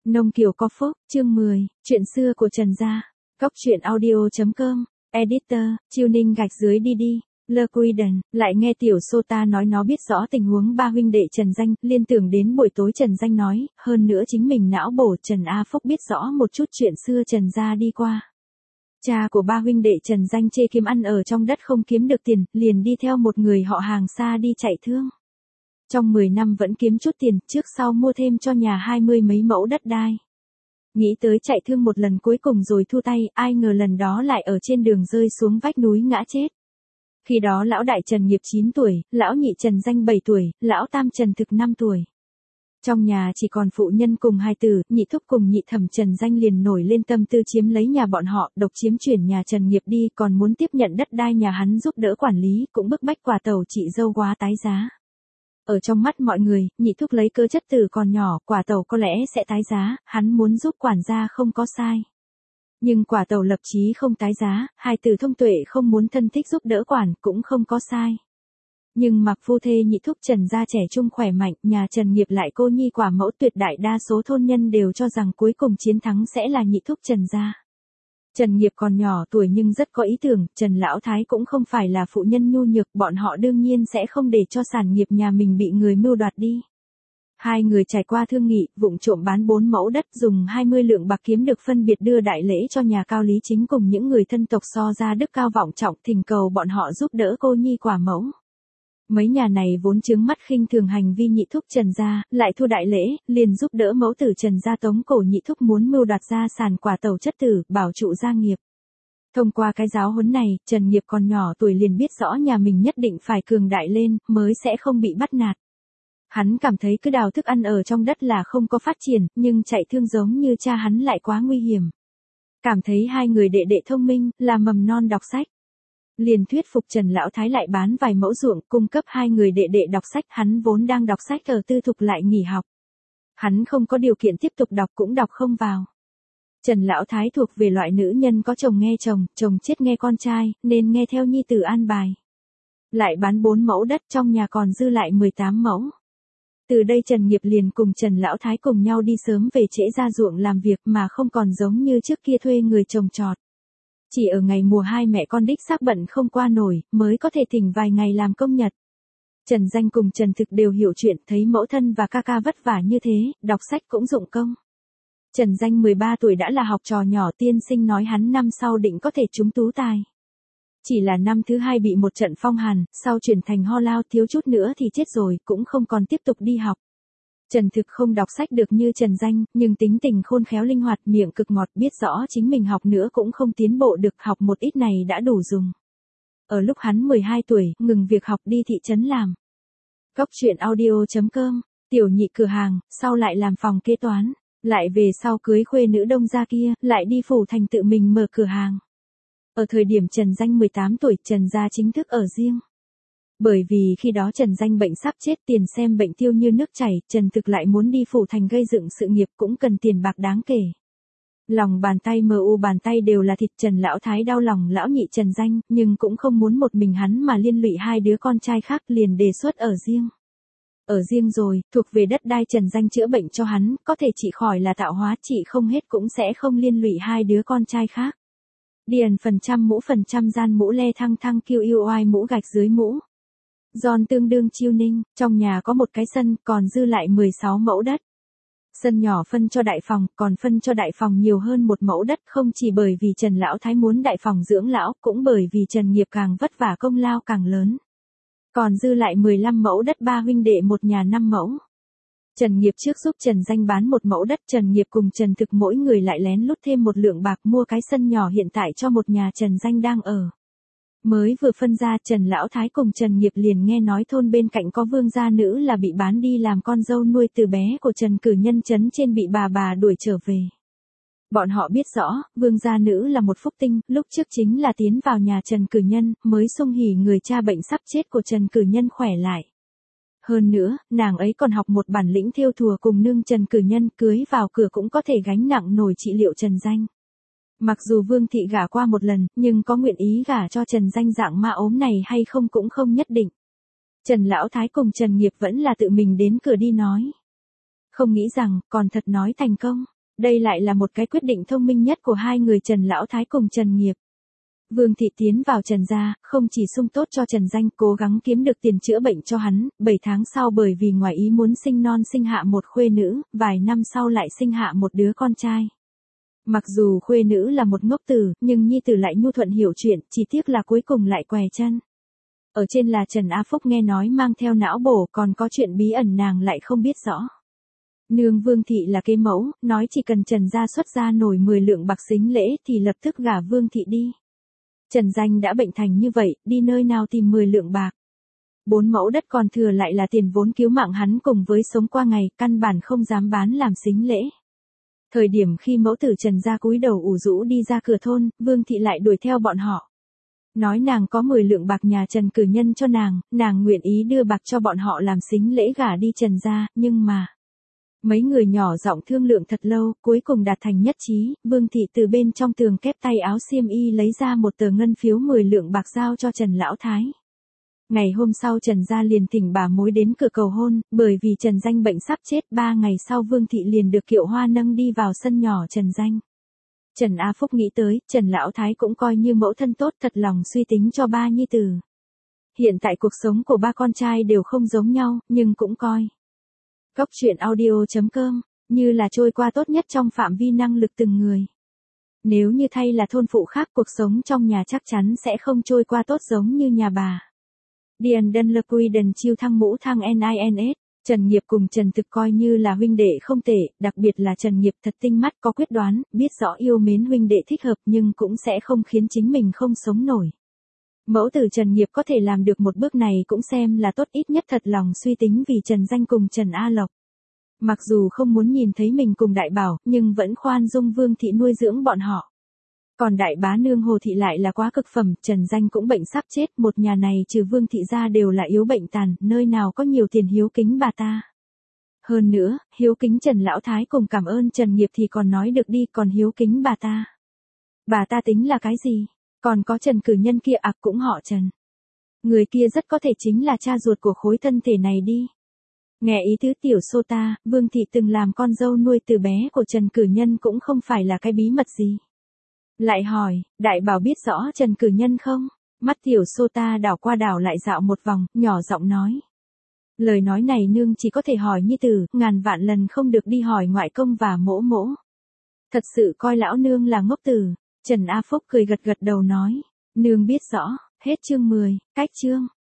Nông Kiều có phúc, chương 10, chuyện xưa của Trần Gia. Cốc truyện audio.com, editor, Chiêu Ninh gạch dưới đi đi. Le Quiden, lại nghe tiểu Sota nói nó biết rõ tình huống ba huynh đệ Trần Danh, liên tưởng đến buổi tối Trần Danh nói, hơn nữa chính mình não bổ Trần A Phúc biết rõ một chút chuyện xưa Trần Gia đi qua. Cha của ba huynh đệ Trần Danh chê kiếm ăn ở trong đất không kiếm được tiền, liền đi theo một người họ hàng xa đi chạy thương. Trong 10 năm vẫn kiếm chút tiền, trước sau mua thêm cho nhà 20 mấy mẫu đất đai. Nghĩ tới chạy thương một lần cuối cùng rồi thu tay, ai ngờ lần đó lại ở trên đường rơi xuống vách núi ngã chết. Khi đó lão đại Trần Nghiệp 9 tuổi, lão nhị Trần Danh 7 tuổi, lão tam Trần Thực 5 tuổi. Trong nhà chỉ còn phụ nhân cùng hai tử, nhị thúc cùng nhị thẩm Trần Danh liền nổi lên tâm tư chiếm lấy nhà bọn họ, độc chiếm chuyển nhà Trần Nghiệp đi, còn muốn tiếp nhận đất đai nhà hắn giúp đỡ quản lý, cũng bức bách quả tàu chị dâu quá tái giá. Ở trong mắt mọi người, nhị thúc lấy cơ chất tử còn nhỏ, quả tàu có lẽ sẽ tái giá, hắn muốn giúp quản gia không có sai. Nhưng quả tàu lập chí không tái giá, hai tử thông tuệ không muốn thân thích giúp đỡ quản, cũng không có sai. Nhưng mặc phu thê nhị thúc Trần gia trẻ trung khỏe mạnh, nhà Trần Nghiệp lại cô nhi quả mẫu, tuyệt đại đa số thôn nhân đều cho rằng cuối cùng chiến thắng sẽ là nhị thúc Trần gia. Trần Nghiệp còn nhỏ tuổi nhưng rất có ý tưởng, Trần Lão Thái cũng không phải là phụ nhân nhu nhược, bọn họ đương nhiên sẽ không để cho sản nghiệp nhà mình bị người mưu đoạt đi. Hai người trải qua thương nghị, vụng trộm bán 4 mẫu đất, dùng 20 lượng bạc kiếm được phân biệt đưa đại lễ cho nhà Cao Lý Chính cùng những người thân tộc so ra đức cao vọng trọng, thỉnh cầu bọn họ giúp đỡ cô nhi quả mẫu. Mấy nhà này vốn chướng mắt khinh thường hành vi nhị thúc Trần gia, lại thua đại lễ, liền giúp đỡ mẫu tử Trần gia tống cổ nhị thúc muốn mưu đoạt gia sản quả tàu chất tử, bảo trụ gia nghiệp. Thông qua cái giáo huấn này, Trần Nghiệp còn nhỏ tuổi liền biết rõ nhà mình nhất định phải cường đại lên, mới sẽ không bị bắt nạt. Hắn cảm thấy cứ đào thức ăn ở trong đất là không có phát triển, nhưng chạy thương giống như cha hắn lại quá nguy hiểm. Cảm thấy hai người đệ đệ thông minh, là mầm non đọc sách. Liền thuyết phục Trần Lão Thái lại bán vài mẫu ruộng, cung cấp hai người đệ đệ đọc sách, hắn vốn đang đọc sách ở tư thục lại nghỉ học. Hắn không có điều kiện tiếp tục đọc cũng đọc không vào. Trần Lão Thái thuộc về loại nữ nhân có chồng nghe chồng, chồng chết nghe con trai, nên nghe theo nhi tử an bài. Lại bán 4 mẫu đất, trong nhà còn dư lại 18 mẫu. Từ đây Trần Nghiệp liền cùng Trần Lão Thái cùng nhau đi sớm về trễ ra ruộng làm việc mà không còn giống như trước kia thuê người trồng trọt. Chỉ ở ngày mùa hai mẹ con đích xác bận không qua nổi, mới có thể thỉnh vài ngày làm công nhật. Trần Danh cùng Trần Thực đều hiểu chuyện, thấy mẫu thân và ca ca vất vả như thế, đọc sách cũng dụng công. Trần Danh 13 tuổi đã là học trò nhỏ, tiên sinh nói hắn năm sau định có thể trúng tú tài. Chỉ là năm thứ 2 bị một trận phong hàn, sau chuyển thành ho lao, thiếu chút nữa thì chết rồi, cũng không còn tiếp tục đi học. Trần Thực không đọc sách được như Trần Danh, nhưng tính tình khôn khéo linh hoạt, miệng cực ngọt, biết rõ chính mình học nữa cũng không tiến bộ được, học một ít này đã đủ dùng. Ở lúc hắn 12 tuổi, ngừng việc học đi thị trấn làm. Cốc truyện audio.com, tiểu nhị cửa hàng, sau lại làm phòng kế toán, lại về sau cưới khuê nữ Đông gia kia, lại đi phủ thành tự mình mở cửa hàng. Ở thời điểm Trần Danh 18 tuổi, Trần gia chính thức ở riêng. Bởi vì khi đó Trần Danh bệnh sắp chết, tiền xem bệnh tiêu như nước chảy, Trần Thực lại muốn đi phủ thành gây dựng sự nghiệp, cũng cần tiền bạc đáng kể. Lòng bàn tay bàn tay đều là thịt, Trần Lão Thái đau lòng lão nhị Trần Danh, nhưng cũng không muốn một mình hắn mà liên lụy hai đứa con trai khác, liền đề xuất ở riêng. Ở riêng rồi, thuộc về đất đai Trần Danh chữa bệnh cho hắn, có thể trị khỏi là tạo hóa, trị không hết cũng sẽ không liên lụy hai đứa con trai khác. Điền phần trăm gian mũ le thăng thăng kêu yêu oai mũ gạch dưới mũ. Giòn tương đương Chiêu Ninh, trong nhà có một cái sân, còn dư lại 16 mẫu đất. Sân nhỏ phân cho đại phòng, còn phân cho đại phòng nhiều hơn 1 mẫu đất, không chỉ bởi vì Trần Lão Thái muốn đại phòng dưỡng lão, cũng bởi vì Trần Nghiệp càng vất vả công lao càng lớn. Còn dư lại 15 mẫu đất, ba huynh đệ một nhà 5 mẫu. Trần Nghiệp trước giúp Trần Danh bán 1 mẫu đất, Trần Nghiệp cùng Trần Thực mỗi người lại lén lút thêm 1 lượng bạc mua cái sân nhỏ hiện tại cho một nhà Trần Danh đang ở. Mới vừa phân ra, Trần Lão Thái cùng Trần Nghiệp liền nghe nói thôn bên cạnh có vương gia nữ là bị bán đi làm con dâu nuôi từ bé của Trần Cử Nhân trấn trên bị bà đuổi trở về. Bọn họ biết rõ, vương gia nữ là một phúc tinh, lúc trước chính là tiến vào nhà Trần Cử Nhân, mới xung hỉ người cha bệnh sắp chết của Trần Cử Nhân khỏe lại. Hơn nữa, nàng ấy còn học một bản lĩnh thêu thùa cùng nương Trần Cử Nhân, cưới vào cửa cũng có thể gánh nặng nổi trị liệu Trần Danh. Mặc dù Vương thị gả qua một lần, nhưng có nguyện ý gả cho Trần Danh dạng ma ốm này hay không cũng không nhất định. Trần Lão Thái cùng Trần Nghiệp vẫn là tự mình đến cửa đi nói. Không nghĩ rằng, còn thật nói thành công. Đây lại là một cái quyết định thông minh nhất của hai người Trần Lão Thái cùng Trần Nghiệp. Vương Thị tiến vào Trần gia, không chỉ sung tốt cho Trần Danh, cố gắng kiếm được tiền chữa bệnh cho hắn, 7 tháng sau bởi vì ngoài ý muốn sinh non sinh hạ một khuê nữ, vài năm sau lại sinh hạ một đứa con trai. Mặc dù khuê nữ là một ngốc tử, nhưng nhi tử lại nhu thuận hiểu chuyện, chỉ tiếc là cuối cùng lại què chân. Ở trên là Trần A Phúc nghe nói mang theo não bổ, còn có chuyện bí ẩn nàng lại không biết rõ. Nương Vương Thị là kế mẫu, nói chỉ cần Trần gia xuất ra nổi 10 lượng bạc sính lễ thì lập tức gả Vương Thị đi. Trần Danh đã bệnh thành như vậy, đi nơi nào tìm 10 lượng bạc. 4 mẫu đất còn thừa lại là tiền vốn cứu mạng hắn cùng với sống qua ngày, căn bản không dám bán làm sính lễ. Thời điểm khi mẫu tử Trần gia cúi đầu ủ rũ đi ra cửa thôn, Vương Thị lại đuổi theo bọn họ. Nói nàng có 10 lượng bạc nhà Trần cử nhân cho nàng nguyện ý đưa bạc cho bọn họ làm sính lễ gả đi Trần gia, nhưng mà... Mấy người nhỏ giọng thương lượng thật lâu, cuối cùng đạt thành nhất trí, Vương Thị từ bên trong tường kép tay áo xiêm y lấy ra một tờ ngân phiếu 10 lượng bạc giao cho Trần Lão Thái. Ngày hôm sau Trần gia liền thỉnh bà mối đến cửa cầu hôn, bởi vì Trần Danh bệnh sắp chết, 3 ngày sau Vương Thị liền được kiệu hoa nâng đi vào sân nhỏ Trần Danh. Trần A Phúc nghĩ tới, Trần Lão Thái cũng coi như mẫu thân tốt, thật lòng suy tính cho ba nhi tử. Hiện tại cuộc sống của ba con trai đều không giống nhau, nhưng cũng coi. Góc truyện audio.com, như là trôi qua tốt nhất trong phạm vi năng lực từng người. Nếu như thay là thôn phụ khác, cuộc sống trong nhà chắc chắn sẽ không trôi qua tốt giống như nhà bà. Điền Đân Lơ Quy Đần Chiêu Thăng Mũ Thăng NINS, Trần Nghiệp cùng Trần Thực coi như là huynh đệ không tệ, đặc biệt là Trần Nghiệp thật tinh mắt có quyết đoán, biết rõ yêu mến huynh đệ thích hợp nhưng cũng sẽ không khiến chính mình không sống nổi. Mẫu tử Trần Nghiệp có thể làm được một bước này cũng xem là tốt, ít nhất thật lòng suy tính vì Trần Danh cùng Trần A Lộc. Mặc dù không muốn nhìn thấy mình cùng Đại Bảo, nhưng vẫn khoan dung Vương Thị nuôi dưỡng bọn họ. Còn Đại Bá Nương Hồ Thị lại là quá cực phẩm, Trần Danh cũng bệnh sắp chết, một nhà này trừ Vương Thị ra đều là yếu bệnh tàn, nơi nào có nhiều tiền hiếu kính bà ta. Hơn nữa, hiếu kính Trần Lão Thái cùng cảm ơn Trần Nghiệp thì còn nói được đi, còn hiếu kính bà ta. Bà ta tính là cái gì? Còn có Trần cử nhân kia cũng họ Trần. Người kia rất có thể chính là cha ruột của khối thân thể này đi. Nghe ý tứ tiểu sô ta, Vương Thị từng làm con dâu nuôi từ bé của Trần cử nhân cũng không phải là cái bí mật gì. Lại hỏi, Đại Bảo biết rõ Trần cử nhân không? Mắt tiểu sô ta đảo qua đảo lại dạo một vòng, nhỏ giọng nói. Lời nói này nương chỉ có thể hỏi nhi tử, ngàn vạn lần không được đi hỏi ngoại công và mỗ mỗ. Thật sự coi lão nương là ngốc tử. Trần A Phúc cười gật gật đầu nói. Nương biết rõ, hết chương 10, cách chương.